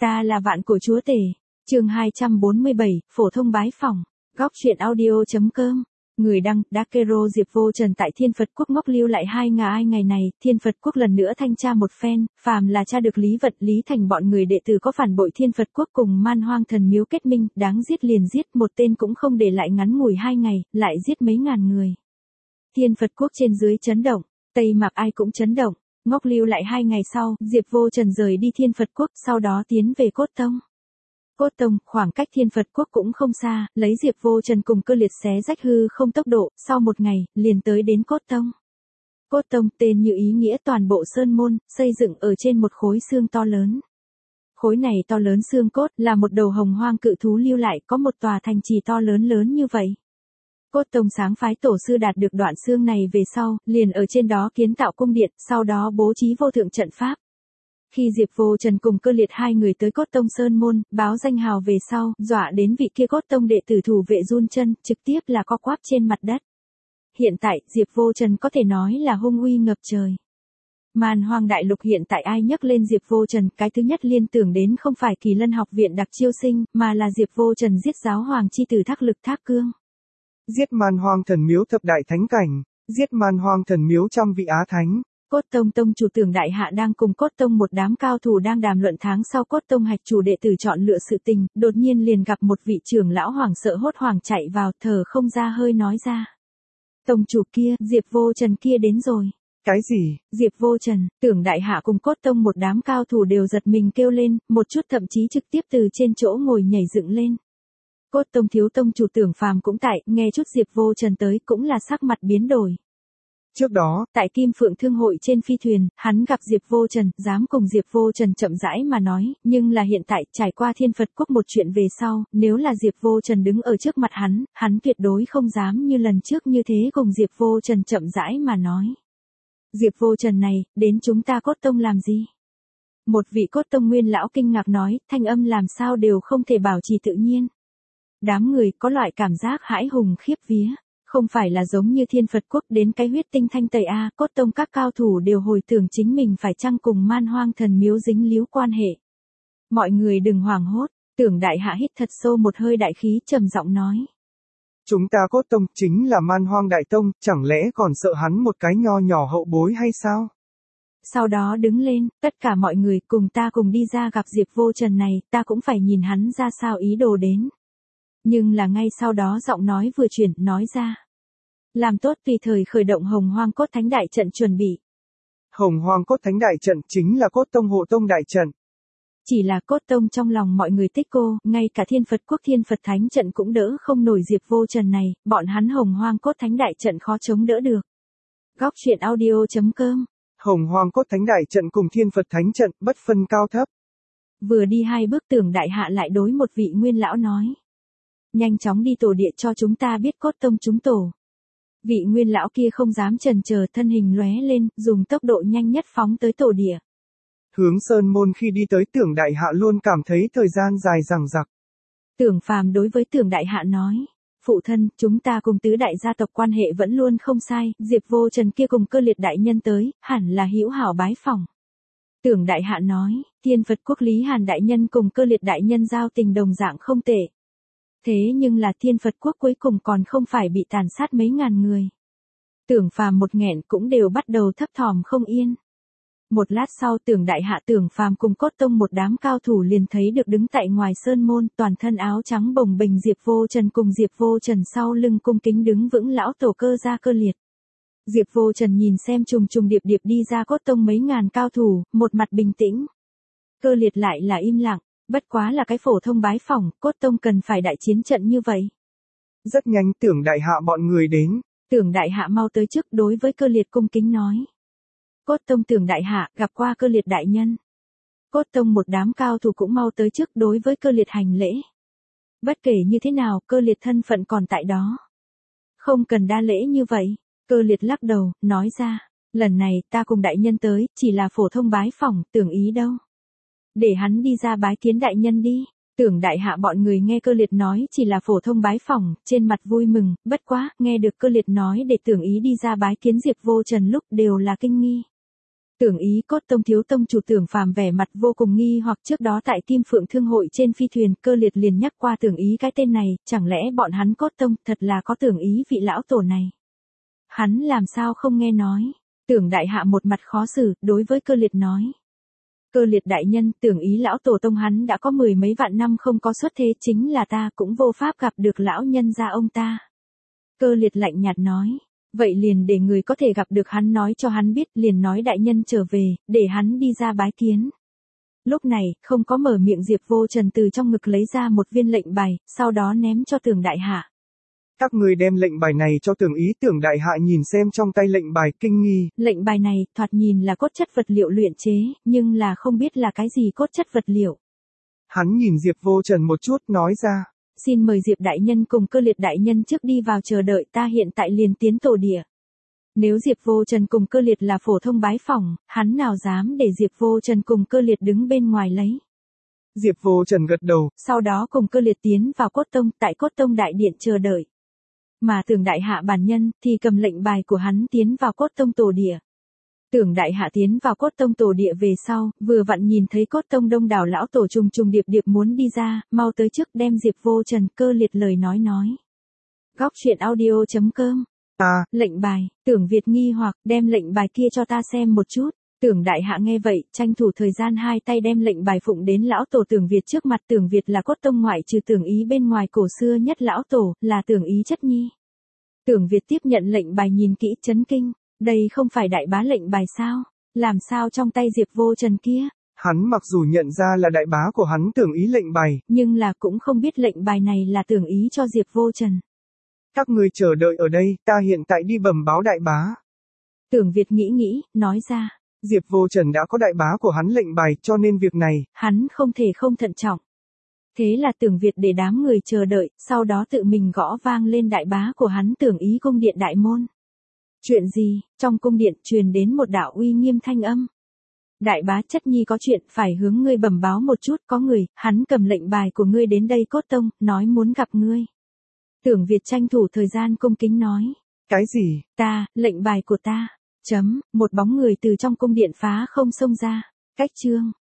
Ta là vạn cổ chúa tể. Chương 247, phổ thông bái phỏng. Góc truyện audio.com. Người đăng, Dakero Diệp Vô Trần tại Thiên Phật Quốc ngốc lưu lại 2 ngày này, Thiên Phật Quốc lần nữa thanh tra một phen, phàm là tra được Lý Vật Lý Thành bọn người đệ tử có phản bội Thiên Phật Quốc cùng Man Hoang Thần Miếu kết minh, đáng giết liền giết, một tên cũng không để lại, ngắn ngủi 2 ngày, lại giết mấy ngàn người. Thiên Phật Quốc trên dưới chấn động, Tây Mạc ai cũng chấn động. Ngốc lưu lại 2 ngày sau, Diệp Vô Trần rời đi Thiên Phật Quốc, sau đó tiến về Cốt Tông. Cốt Tông, khoảng cách Thiên Phật Quốc cũng không xa, lấy Diệp Vô Trần cùng Cơ Liệt xé rách hư không tốc độ, sau 1 ngày, liền tới đến Cốt Tông. Cốt Tông, tên như ý nghĩa toàn bộ sơn môn, xây dựng ở trên một khối xương to lớn. Khối này to lớn xương cốt, là một đầu hồng hoang cự thú lưu lại, có một tòa thành trì to lớn lớn như vậy. Cốt Tông sáng phái tổ sư đạt được đoạn xương này về sau, liền ở trên đó kiến tạo cung điện, sau đó bố trí vô thượng trận pháp. Khi Diệp Vô Trần cùng Cơ Liệt 2 người tới Cốt Tông Sơn Môn, báo danh hào về sau, dọa đến vị kia Cốt Tông đệ tử thủ vệ run chân, trực tiếp là co quắp trên mặt đất. Hiện tại, Diệp Vô Trần có thể nói là hung uy ngập trời. Man Hoang Đại Lục hiện tại ai nhắc lên Diệp Vô Trần, cái thứ nhất liên tưởng đến không phải Kỳ Lân học viện đặc chiêu sinh, mà là Diệp Vô Trần giết giáo hoàng chi tử Thác Lực Thác Cương. Giết Man Hoang Thần Miếu thập đại thánh cảnh, giết Man Hoang Thần Miếu trăm vị á thánh. Cốt Tông tông chủ Tưởng Đại Hạ đang cùng Cốt Tông một đám cao thủ đang đàm luận tháng sau Cốt Tông hạch chủ đệ tử chọn lựa sự tình, đột nhiên liền gặp một vị trưởng lão hoảng sợ hốt hoảng chạy vào, thở không ra hơi nói ra. Tông chủ kia, Diệp Vô Trần kia đến rồi. Cái gì? Diệp Vô Trần, Tưởng Đại Hạ cùng Cốt Tông một đám cao thủ đều giật mình kêu lên, một chút thậm chí trực tiếp từ trên chỗ ngồi nhảy dựng lên. Cốt Tông thiếu tông chủ Tưởng Phàm cũng tại, nghe chút Diệp Vô Trần tới cũng là sắc mặt biến đổi. Trước đó, tại Kim Phượng Thương hội trên phi thuyền, hắn gặp Diệp Vô Trần, dám cùng Diệp Vô Trần chậm rãi mà nói, nhưng là hiện tại, trải qua Thiên Phật Quốc một chuyện về sau, nếu là Diệp Vô Trần đứng ở trước mặt hắn tuyệt đối không dám như lần trước như thế cùng Diệp Vô Trần chậm rãi mà nói. Diệp Vô Trần này, đến chúng ta Cốt Tông làm gì? Một vị Cốt Tông nguyên lão kinh ngạc nói, thanh âm làm sao đều không thể bảo trì tự nhiên. Đám người có loại cảm giác hãi hùng khiếp vía. Không phải là giống như Thiên Phật Quốc đến cái huyết tinh thanh tẩy A, Cốt Tông các cao thủ đều hồi tưởng chính mình phải chăng cùng Man Hoang Thần Miếu dính líu quan hệ. Mọi người đừng hoảng hốt, Tưởng Đại Hạ hít thật sâu một hơi đại khí trầm giọng nói. Chúng ta Cốt Tông chính là Man Hoang Đại Tông, chẳng lẽ còn sợ hắn một cái nho nhỏ hậu bối hay sao? Sau đó đứng lên, tất cả mọi người cùng ta cùng đi ra gặp Diệp Vô Trần này, ta cũng phải nhìn hắn ra sao ý đồ đến. Nhưng là ngay sau đó giọng nói vừa chuyển, nói ra. Làm tốt tùy thời khởi động Hồng Hoang Cốt Thánh Đại Trận chuẩn bị. Hồng Hoang Cốt Thánh Đại Trận chính là Cốt Tông hộ tông đại trận. Chỉ là Cốt Tông trong lòng mọi người tích cô, ngay cả Thiên Phật Quốc Thiên Phật Thánh Trận cũng đỡ không nổi Diệp Vô Trần này, bọn hắn Hồng Hoang Cốt Thánh Đại Trận khó chống đỡ được. Góc truyện audio.com. Hồng Hoang Cốt Thánh Đại Trận cùng Thiên Phật Thánh Trận bất phân cao thấp. Vừa đi 2 bước Tưởng Đại Hạ lại đối một vị nguyên lão nói. Nhanh chóng đi tổ địa cho chúng ta biết Cốt Tông chúng tổ. Vị nguyên lão kia không dám chần chờ, thân hình lóe lên, dùng tốc độ nhanh nhất phóng tới tổ địa. Hướng Sơn Môn khi đi tới Tưởng Đại Hạ luôn cảm thấy thời gian dài dằng dặc. Tưởng Phàm đối với Tưởng Đại Hạ nói. Phụ thân, chúng ta cùng tứ đại gia tộc quan hệ vẫn luôn không sai, Diệp Vô Trần kia cùng Cơ Liệt đại nhân tới, hẳn là hữu hảo bái phỏng. Tưởng Đại Hạ nói, Thiên Phật Quốc Lý Hàn đại nhân cùng Cơ Liệt đại nhân giao tình đồng dạng không tệ. Thế nhưng là Thiên Phật Quốc cuối cùng còn không phải bị tàn sát mấy ngàn người. Tưởng Phàm một nghẹn cũng đều bắt đầu thấp thỏm không yên. Một lát sau Tưởng Đại Hạ Tưởng Phàm cùng Cốt Tông một đám cao thủ liền thấy được đứng tại ngoài sơn môn, toàn thân áo trắng bồng bềnh Diệp Vô Trần cùng Diệp Vô Trần sau lưng cung kính đứng vững lão tổ Cơ gia Cơ Liệt. Diệp Vô Trần nhìn xem trùng trùng điệp điệp đi ra Cốt Tông mấy ngàn cao thủ, một mặt bình tĩnh. Cơ Liệt lại là im lặng. Bất quá là cái phổ thông bái phỏng, Cốt Tông cần phải đại chiến trận như vậy. Rất nhanh Tưởng Đại Hạ bọn người đến. Tưởng Đại Hạ mau tới trước đối với Cơ Liệt cung kính nói. Cốt Tông Tưởng Đại Hạ gặp qua Cơ Liệt đại nhân. Cốt Tông một đám cao thủ cũng mau tới trước đối với Cơ Liệt hành lễ. Bất kể như thế nào, Cơ Liệt thân phận còn tại đó. Không cần đa lễ như vậy. Cơ Liệt lắc đầu, nói ra. Lần này ta cùng đại nhân tới, chỉ là phổ thông bái phỏng, tưởng ý đâu. Để hắn đi ra bái kiến đại nhân đi. Tưởng Đại Hạ bọn người nghe Cơ Liệt nói chỉ là phổ thông bái phỏng, trên mặt vui mừng, bất quá, nghe được Cơ Liệt nói để tưởng ý đi ra bái kiến Diệp Vô Trần lúc đều là kinh nghi. Tưởng ý Cốt Tông thiếu tông chủ Tưởng Phàm vẻ mặt vô cùng nghi hoặc trước đó tại Kim Phượng Thương hội trên phi thuyền Cơ Liệt liền nhắc qua Tưởng ý cái tên này, chẳng lẽ bọn hắn Cốt Tông thật là có Tưởng ý vị lão tổ này. Hắn làm sao không nghe nói. Tưởng đại hạ một mặt khó xử, đối với Cơ Liệt nói. Cơ Liệt đại nhân, Tưởng ý lão tổ tông hắn đã có 10 mấy vạn năm không có xuất thế, chính là ta cũng vô pháp gặp được lão nhân gia ông ta. Cơ Liệt lạnh nhạt nói. Vậy liền để người có thể gặp được hắn nói cho hắn biết, liền nói đại nhân trở về, để hắn đi ra bái kiến. Lúc này, không có mở miệng Diệp Vô Trần từ trong ngực lấy ra một viên lệnh bài, sau đó ném cho Tưởng đại hạ. Các người đem lệnh bài này cho Tưởng ý. Tưởng đại hạ nhìn xem trong tay lệnh bài kinh nghi. Lệnh bài này, thoạt nhìn là cốt chất vật liệu luyện chế, nhưng là không biết là cái gì cốt chất vật liệu. Hắn nhìn Diệp Vô Trần một chút nói ra. Xin mời Diệp đại nhân cùng Cơ Liệt đại nhân trước đi vào chờ đợi, ta hiện tại liền tiến tổ địa. Nếu Diệp Vô Trần cùng Cơ Liệt là phổ thông bái phỏng, hắn nào dám để Diệp Vô Trần cùng Cơ Liệt đứng bên ngoài lấy. Diệp Vô Trần gật đầu. Sau đó cùng Cơ Liệt tiến vào Cốt Tông, tại Cốt Tông đại điện chờ đợi. Mà Tưởng đại hạ bản nhân thì cầm lệnh bài của hắn tiến vào Cốt Tông tổ địa. Tưởng đại hạ tiến vào Cốt Tông tổ địa về sau, vừa vặn nhìn thấy Cốt Tông đông đảo lão tổ trùng trùng điệp điệp muốn đi ra, mau tới trước đem Diệp Vô Trần Cơ Liệt lời nói. Góc truyện audio.com. Lệnh bài. Tưởng Việt nghi hoặc, đem lệnh bài kia cho ta xem một chút. Tưởng đại hạ nghe vậy, tranh thủ thời gian hai tay đem lệnh bài phụng đến lão tổ Tưởng Việt trước mặt. Tưởng Việt là Cốt Tông ngoại trừ Tưởng ý bên ngoài cổ xưa nhất lão tổ, là Tưởng ý chất nhi. Tưởng Việt tiếp nhận lệnh bài nhìn kỹ chấn kinh. Đây không phải đại bá lệnh bài sao? Làm sao trong tay Diệp Vô Trần kia? Hắn mặc dù nhận ra là đại bá của hắn Tưởng ý lệnh bài, nhưng là cũng không biết lệnh bài này là Tưởng ý cho Diệp Vô Trần. Các người chờ đợi ở đây, ta hiện tại đi bẩm báo đại bá. Tưởng Việt nghĩ, nói ra. Diệp Vô Trần đã có đại bá của hắn lệnh bài, cho nên việc này, hắn không thể không thận trọng. Thế là Tưởng Việt để đám người chờ đợi, sau đó tự mình gõ vang lên đại bá của hắn Tưởng ý cung điện đại môn. Chuyện gì? Trong cung điện truyền đến một đạo uy nghiêm thanh âm. Đại bá chất nhi có chuyện phải hướng ngươi bẩm báo một chút, có người, hắn cầm lệnh bài của ngươi đến đây Cốt Tông, nói muốn gặp ngươi. Tưởng Việt tranh thủ thời gian cung kính nói. Cái gì? Lệnh bài của ta. Một bóng người từ trong cung điện phá không xông ra. Cách chương.